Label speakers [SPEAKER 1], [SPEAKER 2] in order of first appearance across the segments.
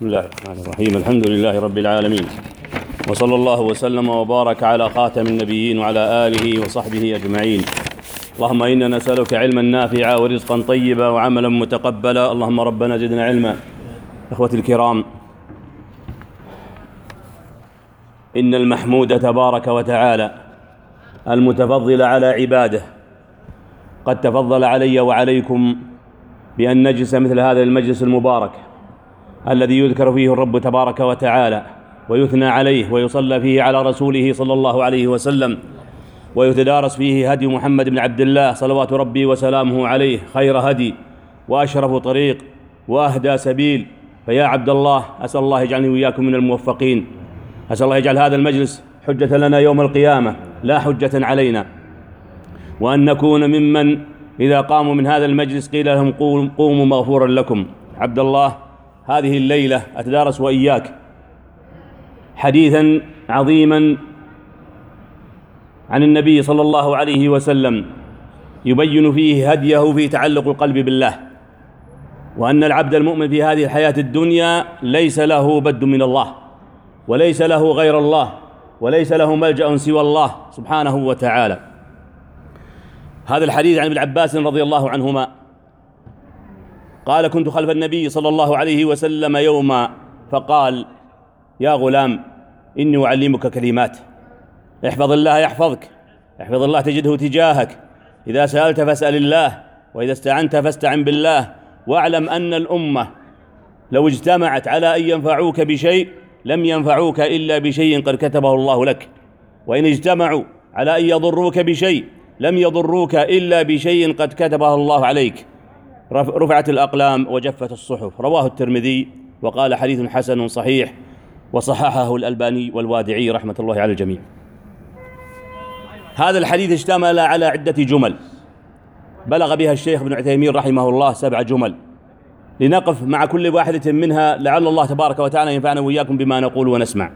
[SPEAKER 1] بسم الله الرحمن الرحيم. الحمد لله رب العالمين، وصلى الله وسلم وبارك على خاتم النبيين وعلى آله وصحبه أجمعين. اللهم إنا نسألك علما نافعا ورزقا طيبا وعملا متقبلا. اللهم ربنا زدنا علما. إخوتي الكرام، إن المحمود تبارك وتعالى المتفضل على عباده قد تفضل علي وعليكم بأن نجلس مثل هذا المجلس المبارك الذي يذكر فيه الرب تبارك وتعالى ويثنى عليه ويصلى فيه على رسوله صلى الله عليه وسلم، ويتدارس فيه هدي محمد بن عبد الله صلوات ربي وسلامه عليه، خير هدي وأشرف طريق وأهدى سبيل. فيا عبد الله، أسأل الله يجعلني وإياكم من الموفقين. أسأل الله يجعل هذا المجلس حجة لنا يوم القيامة لا حجة علينا، وأن نكون ممن إذا قاموا من هذا المجلس قيل لهم قوموا مغفورا لكم. عبد الله، هذه الليلة أتدارس وإياك حديثا عظيما عن النبي صلى الله عليه وسلم يبين فيه هديه في تعلق القلب بالله، وأن العبد المؤمن في هذه الحياة الدنيا ليس له بد من الله، وليس له غير الله، وليس له ملجأ سوى الله سبحانه وتعالى. هذا الحديث عن ابن عباس رضي الله عنهما قال: كنت خلف النبي صلى الله عليه وسلم يوما فقال: يا غلام، إني أعلمك كلمات، احفظ الله يحفظك، احفظ الله تجده تجاهك، إذا سألت فاسأل الله، وإذا استعنت فاستعن بالله، واعلم أن الأمة لو اجتمعت على أن ينفعوك بشيء لم ينفعوك إلا بشيء قد كتبه الله لك، وإن اجتمعوا على أن يضروك بشيء لم يضروك إلا بشيء قد كتبه الله عليك. رفعت الأقلام وجفت الصحف. رواه الترمذي وقال حديث حسن صحيح، وصححه الألباني والوادعي رحمة الله على الجميع. هذا الحديث اشتمل على عدة جمل بلغ بها الشيخ ابن عثيمين رحمه الله 7 جمل، لنقف مع كل واحدة منها لعل الله تبارك وتعالى ينفعنا وإياكم بما نقول ونسمع.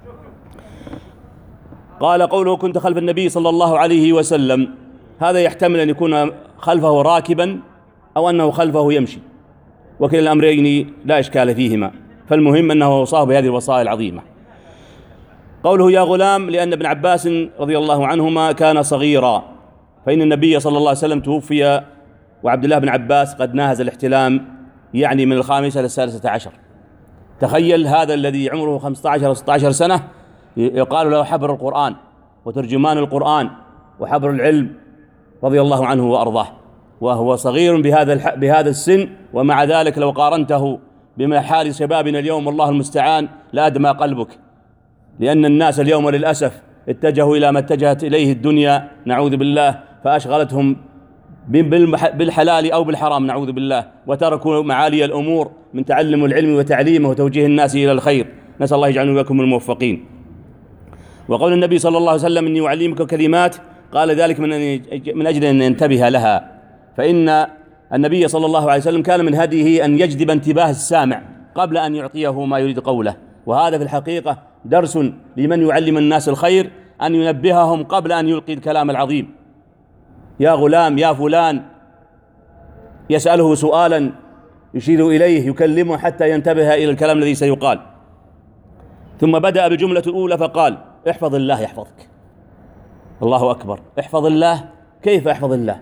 [SPEAKER 1] قال: قوله كنت خلف النبي صلى الله عليه وسلم، هذا يحتمل أن يكون خلفه راكبا أو أنه خلفه يمشي، وكلا الأمرين لا إشكال فيهما، فالمهم أنه وصاه بهذه الوصايا العظيمة. قوله يا غلام لأن ابن عباس رضي الله عنهما كان صغيرا، فإن النبي صلى الله عليه وسلم توفي وعبد الله بن عباس قد ناهز الاحتلام، يعني من 5 إلى 13. تخيل هذا الذي عمره 15 أو 16 سنة يقال له حبر القرآن وترجمان القرآن وحبر العلم رضي الله عنه وأرضاه، وهو صغير بهذا السن، ومع ذلك لو قارنته بما حال شبابنا اليوم والله المستعان لأدمى قلبك، لأن الناس اليوم للأسف اتجهوا إلى ما اتجهت إليه الدنيا نعوذ بالله، فأشغلتهم بالحلال أو بالحرام نعوذ بالله، وتركوا معالي الأمور من تعلم العلم وتعليمه وتوجيه الناس إلى الخير. نسأل الله يجعلنا وإياكم الموفقين. وقول النبي صلى الله عليه وسلم إني أعلمك كلمات، قال ذلك من أجل أن ينتبه لها، فإن النبي صلى الله عليه وسلم كان من هديه أن يجذب انتباه السامع قبل أن يعطيه ما يريد قوله، وهذا في الحقيقة درس لمن يعلم الناس الخير، أن ينبههم قبل أن يلقي الكلام العظيم. يا غلام، يا فلان، يسأله سؤالا يشير إليه، يكلمه حتى ينتبه إلى الكلام الذي سيقال. ثم بدأ بالجملة الأولى فقال: احفظ الله يحفظك. الله أكبر، احفظ الله. كيف احفظ الله؟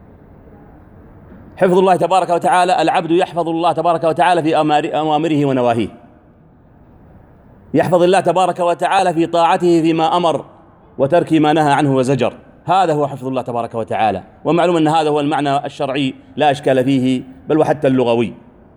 [SPEAKER 1] حفظ الله تبارك وتعالى، العبد يحفظ الله تبارك وتعالى في أوامره ونواهيه، يحفظ الله تبارك وتعالى في طاعته فيما أمر وترك ما نهى عنه وزجر. هذا هو حفظ الله تبارك وتعالى، ومعلوم أن هذا هو المعنى الشرعي لا إشكال فيه، بل وحتى اللغوي.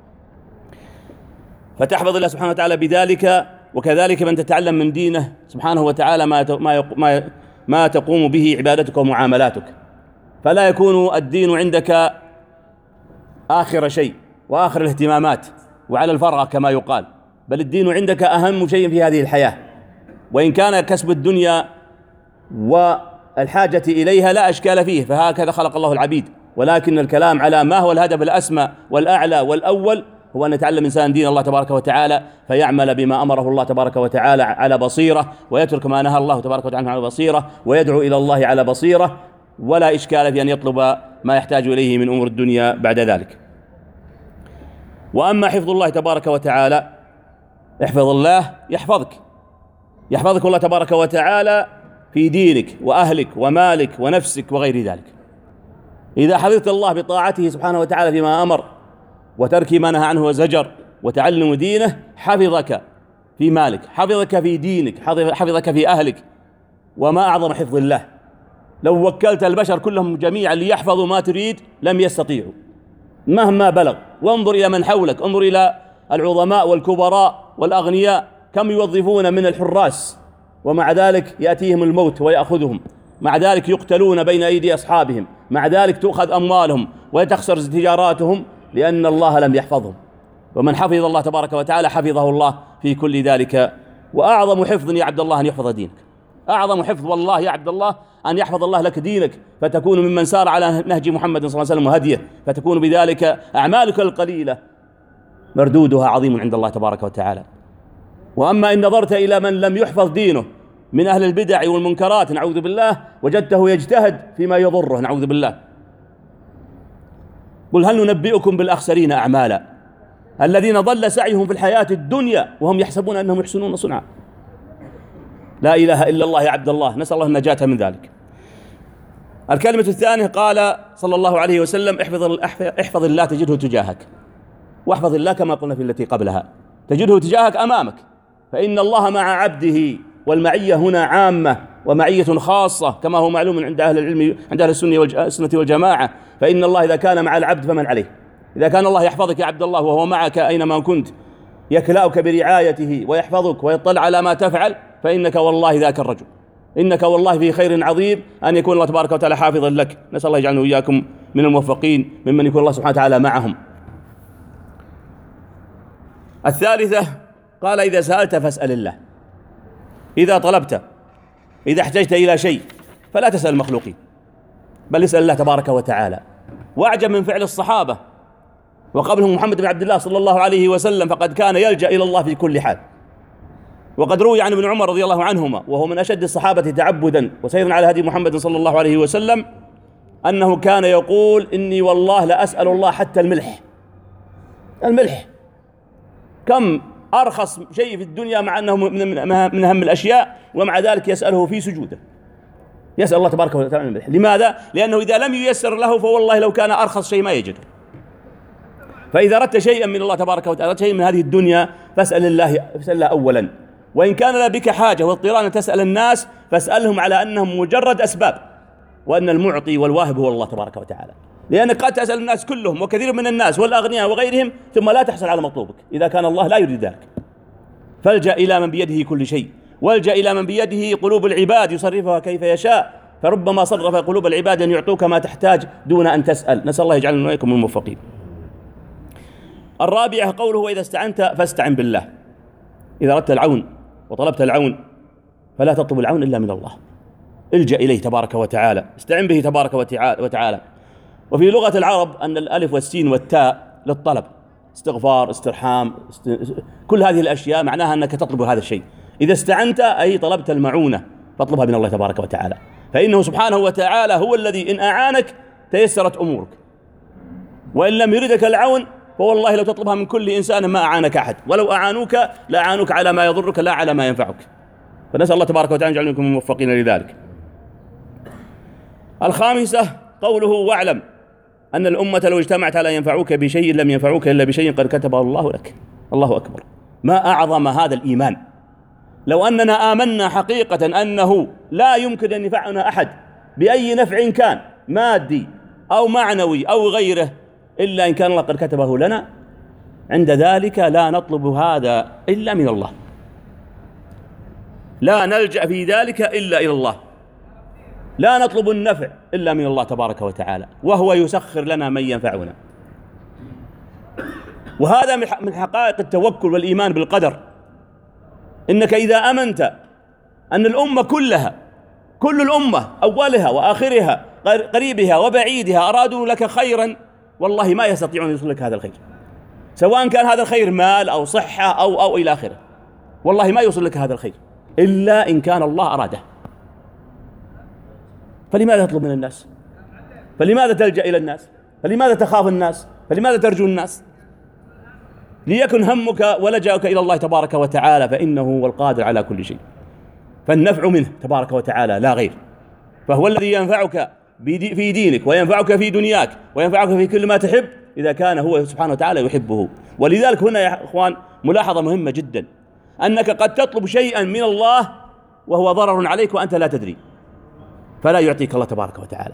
[SPEAKER 1] فتحفظ الله سبحانه وتعالى بذلك، وكذلك من تتعلم من دينه سبحانه وتعالى ما تقوم به عبادتك ومعاملاتك، فلا يكون الدين عندك آخر شيء وآخر الاهتمامات وعلى الفرغ كما يقال، بل الدين عندك أهم شيء في هذه الحياة. وإن كان كسب الدنيا والحاجة إليها لا أشكال فيه، فهكذا خلق الله العبيد، ولكن الكلام على ما هو الهدف الأسمى والأعلى والأول هو أن يتعلم إنسان دين الله تبارك وتعالى، فيعمل بما أمره الله تبارك وتعالى على بصيرة، ويترك ما نهى الله تبارك وتعالى على بصيرة، ويدعو إلى الله على بصيرة، ولا إشكال في أن يطلب ما يحتاج إليه من أمور الدنيا بعد ذلك. وأما حفظ الله تبارك وتعالى احفظ الله يحفظك الله تبارك وتعالى في دينك وأهلك ومالك ونفسك وغير ذلك. إذا حفظت الله بطاعته سبحانه وتعالى فيما أمر وترك ما نهى عنه وزجر وتعلم دينه، حفظك في مالك، حفظك في دينك، حفظك في أهلك. وما أعظم حفظ الله، لو وكلت البشر كلهم جميعا ليحفظوا ما تريد لم يستطيعوا مهما بلغ. وانظر إلى من حولك، انظر إلى العظماء والكبراء والأغنياء، كم يوظفون من الحراس ومع ذلك يأتيهم الموت ويأخذهم، مع ذلك يقتلون بين أيدي أصحابهم، مع ذلك تؤخذ أموالهم وتخسر تجاراتهم لأن الله لم يحفظهم. ومن حفظ الله تبارك وتعالى حفظه الله في كل ذلك. وأعظم حفظ يا عبد الله أن يحفظ دينك، أعظم حفظ والله يا عبد الله أن يحفظ الله لك دينك، فتكون ممن سار على نهج محمد صلى الله عليه وسلم وهديه، فتكون بذلك أعمالك القليلة مردودها عظيم عند الله تبارك وتعالى. وأما إن نظرت إلى من لم يحفظ دينه من أهل البدع والمنكرات نعوذ بالله، وجدته يجتهد فيما يضره نعوذ بالله. قل هل ننبئكم بالأخسرين أعمالا الذين ضل سعيهم في الحياة الدنيا وهم يحسبون أنهم يحسنون صنعا. لا إله إلا الله يا عبد الله، نسأل الله النجاة من ذلك. الكلمة الثانية قال صلى الله عليه وسلم احفظ الله تجده تجاهك. واحفظ الله كما قلنا في التي قبلها، تجده تجاهك أمامك، فإن الله مع عبده، والمعية هنا عامة ومعية خاصة كما هو معلوم عند أهل العلم، عند أهل السنة والجماعة. فإن الله إذا كان مع العبد فمن عليه. إذا كان الله يحفظك يا عبد الله وهو معك أينما كنت، يكلأك برعايته ويحفظك ويطلع على ما تفعل، فإنك والله ذاك الرجل، إنك والله في خير عظيم أن يكون الله تبارك وتعالى حافظا لك. نسأل الله يجعلنا وإياكم من الموفقين ممن يكون الله سبحانه وتعالى معهم. الثالثة قال إذا سألت فاسأل الله. إذا طلبت، إذا احتجت إلى شيء فلا تسأل المخلوقين بل اسأل الله تبارك وتعالى. وأعجب من فعل الصحابة وقبلهم محمد بن عبد الله صلى الله عليه وسلم، فقد كان يلجأ إلى الله في كل حال. وقد روي عن ابن عمر رضي الله عنهما وهو من أشد الصحابة تعبدا وسيرا على هدي محمد صلى الله عليه وسلم، أنه كان يقول إني والله لأسأل الله حتى الملح كم أرخص شيء في الدنيا مع أنه من أهم الأشياء، ومع ذلك يسأله في سجوده، يسأل الله تبارك وتعالى الملح. لماذا؟ لأنه إذا لم ييسر له فوالله لو كان أرخص شيء ما يجده. فإذا أردت شيئا من الله تبارك وتعالى، شيء من هذه الدنيا، فاسأل الله أولا. وإن كان بك حاجة واضطرار أن تسأل الناس فاسألهم على أنهم مجرد أسباب، وأن المعطي والواهب هو الله تبارك وتعالى. لأنك قد تسأل الناس كلهم وكثير من الناس والأغنياء وغيرهم ثم لا تحصل على مطلوبك إذا كان الله لا يريد ذلك. فالجأ إلى من بيده كل شيء، والجأ إلى من بيده قلوب العباد يصرفها كيف يشاء، فربما صرف قلوب العباد أن يعطوك ما تحتاج دون أن تسأل. نسأل الله يجعلنا وإياكم من الموفقين. الرابعة قوله وإذا استعنت فاستعن بالله. إذا أردت العون وطلبت العون فلا تطلب العون إلا من الله، الجأ إليه تبارك وتعالى، استعن به تبارك وتعالى. وفي لغة العرب أن الألف والسين والتاء للطلب، استغفار، استرحام، كل هذه الأشياء معناها أنك تطلب هذا الشيء. إذا استعنت أي طلبت المعونة فاطلبها من الله تبارك وتعالى، فإنه سبحانه وتعالى هو الذي إن أعانك تيسرت أمورك، وإن لم يردك العون فوالله لو تطلبها من كل إنسان ما أعانك أحد، ولو أعانوك لا أعانوك على ما يضرك لا على ما ينفعك. فنسأل الله تبارك وتعالى أن يجعلكم موفقين لذلك. الخامسة قوله واعلم أن الأمة لو اجتمعت على ينفعوك بشيء لم ينفعوك إلا بشيء قد كتبه الله لك. الله أكبر، ما أعظم هذا الإيمان. لو أننا آمنا حقيقة أنه لا يمكن أن ينفعنا أحد بأي نفع كان مادي أو معنوي أو غيره إلا إن كان الله قد كتبه لنا، عند ذلك لا نطلب هذا إلا من الله، لا نلجأ في ذلك إلا إلى الله، لا نطلب النفع إلا من الله تبارك وتعالى، وهو يسخر لنا من ينفعنا. وهذا من حقائق التوكل والإيمان بالقدر، إنك إذا أمنت أن الأمة كلها، كل الأمة أولها وآخرها قريبها وبعيدها أرادوا لك خيرا، والله ما يستطيعون أن يوصلوا لك هذا الخير، سواء كان هذا الخير مال أو صحة أو إلى آخره، والله ما يوصل لك هذا الخير إلا إن كان الله أراده. فلماذا تطلب من الناس؟ فلماذا تلجأ إلى الناس؟ فلماذا تخاف الناس؟ فلماذا ترجو الناس؟ ليكن همك ولجأك إلى الله تبارك وتعالى، فإنه هو القادر على كل شيء، فالنفع منه تبارك وتعالى لا غير، فهو الذي ينفعك في دينك وينفعك في دنياك وينفعك في كل ما تحب إذا كان هو سبحانه وتعالى يحبه. ولذلك هنا يا إخوان ملاحظة مهمة جدا، أنك قد تطلب شيئا من الله وهو ضرر عليك وأنت لا تدري، فلا يعطيك الله تبارك وتعالى،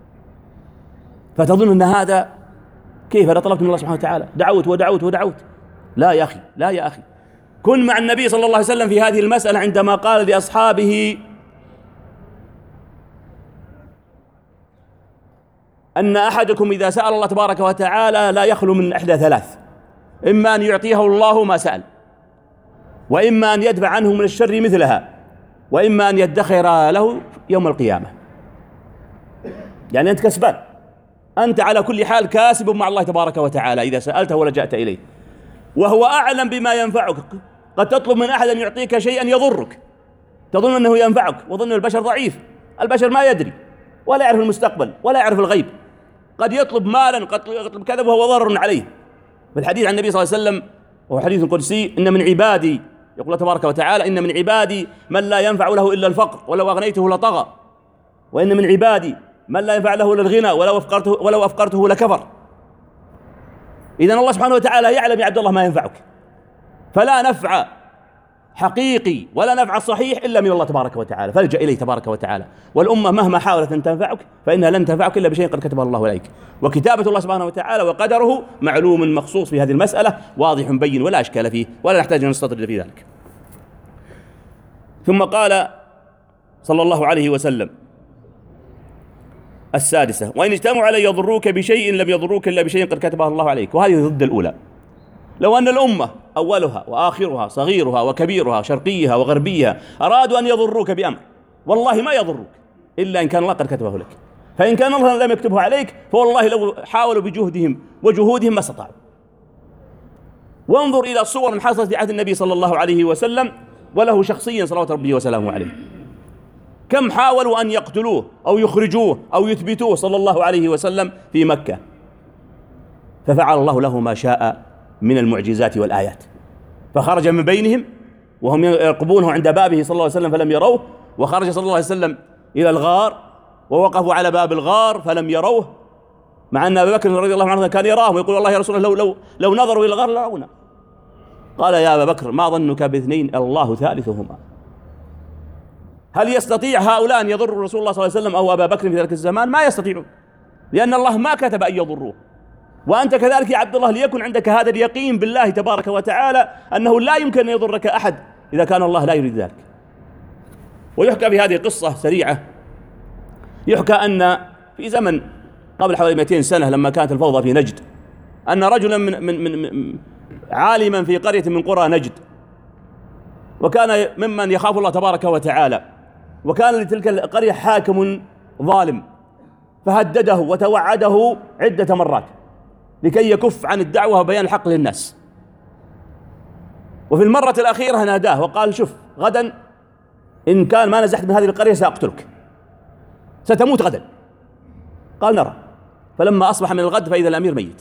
[SPEAKER 1] فتظن أن هذا كيف أنا طلبت من الله سبحانه وتعالى، دعوت ودعوت ودعوت. لا يا أخي، لا يا أخي، كن مع النبي صلى الله عليه وسلم في هذه المسألة عندما قال لأصحابه أن أحدكم إذا سأل الله تبارك وتعالى لا يخلو من إحدى ثلاث: إما أن يعطيه الله ما سأل، وإما أن يدفع عنه من الشر مثلها، وإما أن يدخر له يوم القيامة. يعني أنت كسبان، أنت على كل حال كاسب مع الله تبارك وتعالى إذا سألته ولجأت إليه، وهو أعلم بما ينفعك. قد تطلب من أحد أن يعطيك شيئا يضرك، تظن أنه ينفعك، وظن البشر ضعيف، البشر ما يدري ولا يعرف المستقبل ولا يعرف الغيب، قد يطلب مالا، قد يطلب كذا وهو ضرر عليه. في الحديث عن النبي صلى الله عليه وسلم وهو حديث قدسي: إن من عبادي، يقول الله تبارك وتعالى: إن من عبادي من لا ينفع له إلا الفقر ولو أغنيته لطغى، وإن من عبادي من لا ينفع له إلا الغنى ولو أفقرته لكفر. إذن الله سبحانه وتعالى يعلم يا عبد الله ما ينفعك، فلا نفع حقيقي ولا نفع صحيح إلا من الله تبارك وتعالى، فالجأ إليه تبارك وتعالى. والأمة مهما حاولت أن تنفعك فإنها لن تنفعك إلا بشيء قد كتبه الله عليك، وكتابة الله سبحانه وتعالى وقدره معلوم مخصوص في هذه المسألة، واضح بين ولا أشكال فيه ولا نحتاج أن نستطرد في ذلك. ثم قال صلى الله عليه وسلم: السادسة: وإن اجتمعوا على يضروك بشيء لم يضروك إلا بشيء قد كتبه الله عليك. وهذه ضد الأولى. لو أن الأمة أولها وآخرها صغيرها وكبيرها شرقيها وغربيها أرادوا أن يضروك بأمر، والله ما يضروك إلا إن كان الله قد كتبه لك، فإن كان الله لم يكتبه عليك فوالله لو حاولوا بجهدهم وجهودهم ما استطاعوا. وانظر إلى صور حصلت في عهد النبي صلى الله عليه وسلم وله شخصيا صلوات ربه وسلامه عليه، كم حاولوا أن يقتلوه أو يخرجوه أو يثبتوه صلى الله عليه وسلم في مكة، ففعل الله له ما شاء من المعجزات والآيات، فخرج من بينهم وهم يرقبونه عند بابه صلى الله عليه وسلم فلم يروه، وخرج صلى الله عليه وسلم إلى الغار ووقفوا على باب الغار فلم يروه، مع أن أبا بكر رضي الله عنه كان يراهم ويقول: والله يا رسول الله لو نظروا إلى الغار لرأونا. قال: يا أبا بكر ما ظنك باثنين الله ثالثهما. هل يستطيع هؤلاء أن يضروا رسول الله صلى الله عليه وسلم أو أبا بكر في ذلك الزمان؟ ما يستطيعون، لأن الله ما كتب أن يضروه. وأنت كذلك يا عبد الله، ليكن عندك هذا اليقين بالله تبارك وتعالى أنه لا يمكن أن يضرك أحد إذا كان الله لا يريد ذلك. ويحكى في هذه قصة سريعة، يحكى أن في زمن قبل حوالي 200 سنة لما كانت الفوضى في نجد، أن رجلا من عالما في قرية من قرى نجد، وكان ممن يخاف الله تبارك وتعالى، وكان لتلك القرية حاكم ظالم، فهدده وتوعده عدة مرات لكي يكف عن الدعوة وبيان الحق للناس. وفي المرة الأخيرة ناداه وقال: شوف، غدا إن كان ما نزحت من هذه القرية سأقتلك، ستموت غدا. قال: نرى. فلما أصبح من الغد فإذا الأمير ميت.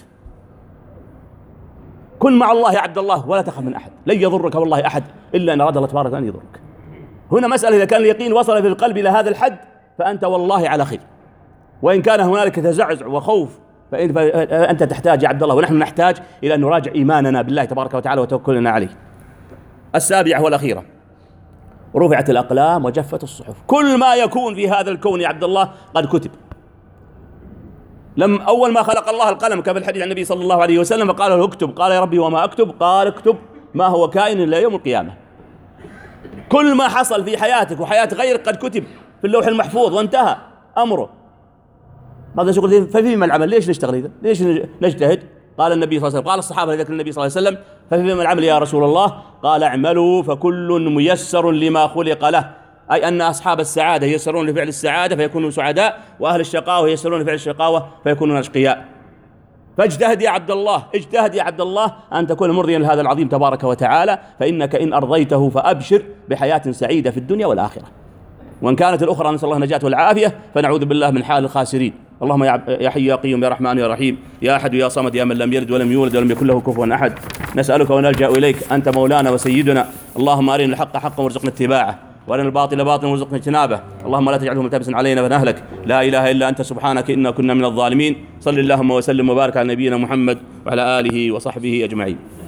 [SPEAKER 1] كن مع الله يا عبد الله ولا تخف من أحد، لن يضرك والله أحد إلا أن أراد الله تبارك أن يضرك. هنا مسألة، إذا كان اليقين وصل في القلب إلى هذا الحد فأنت والله على خير، وإن كان هنالك تزعزع وخوف فأنت تحتاج يا عبد الله، ونحن نحتاج إلى أن نراجع إيماننا بالله تبارك وتعالى وتوكلنا عليه. السابعة والأخيرة: رفعت الأقلام وجفت الصحف. كل ما يكون في هذا الكون يا عبد الله قد كتب. أول ما خلق الله القلم كما في الحديث عن النبي صلى الله عليه وسلم فقال له: اكتب. قال: يا ربي وما أكتب؟ قال: اكتب ما هو كائن إلى يوم القيامة. كل ما حصل في حياتك وحياة غيرك قد كتب في اللوح المحفوظ وانتهى أمره. ماذا يقول؟ ففيما العمل؟ ليش نشتغل إذا؟ ليش نجتهد؟ قال النبي صلى الله عليه وسلم، قال الصحابة لذلك النبي صلى الله عليه وسلم: ففيما العمل يا رسول الله؟ قال: اعملوا فكل ميسر لما خلق له، أي أن أصحاب السعادة ييسرون لفعل السعادة فيكونوا سعداء، وأهل الشقاوة ييسرون لفعل الشقاوة فيكونون أشقياء. فاجتهد يا عبد الله، اجتهد يا عبد الله أن تكون مرضيا لهذا العظيم تبارك وتعالى، فإنك إن أرضيته فأبشر بحياة سعيدة في الدنيا والآخرة، وإن كانت الأخرى نسأل الله النجاة والعافية فنعوذ بالله من حال الخاسرين. اللهم يا حي يا قيوم يا رحمن يا رحيم يا أحد يا صمد يا من لم يلد ولم يولد ولم يكن له كفوا أحد. نسألك ونلجأ إليك، أنت مولانا وسيدنا. اللهم أرنا الحق حقا وارزقنا اتباعه، وأرنا الباطل باطلا وارزقنا اجتنابه. اللهم لا تجعله ملتبسا علينا فنهلك. لا إله إلا أنت سبحانك إنا كنا من الظالمين. صل اللهم وسلم وبارك على نبينا محمد وعلى آله وصحبه أجمعين.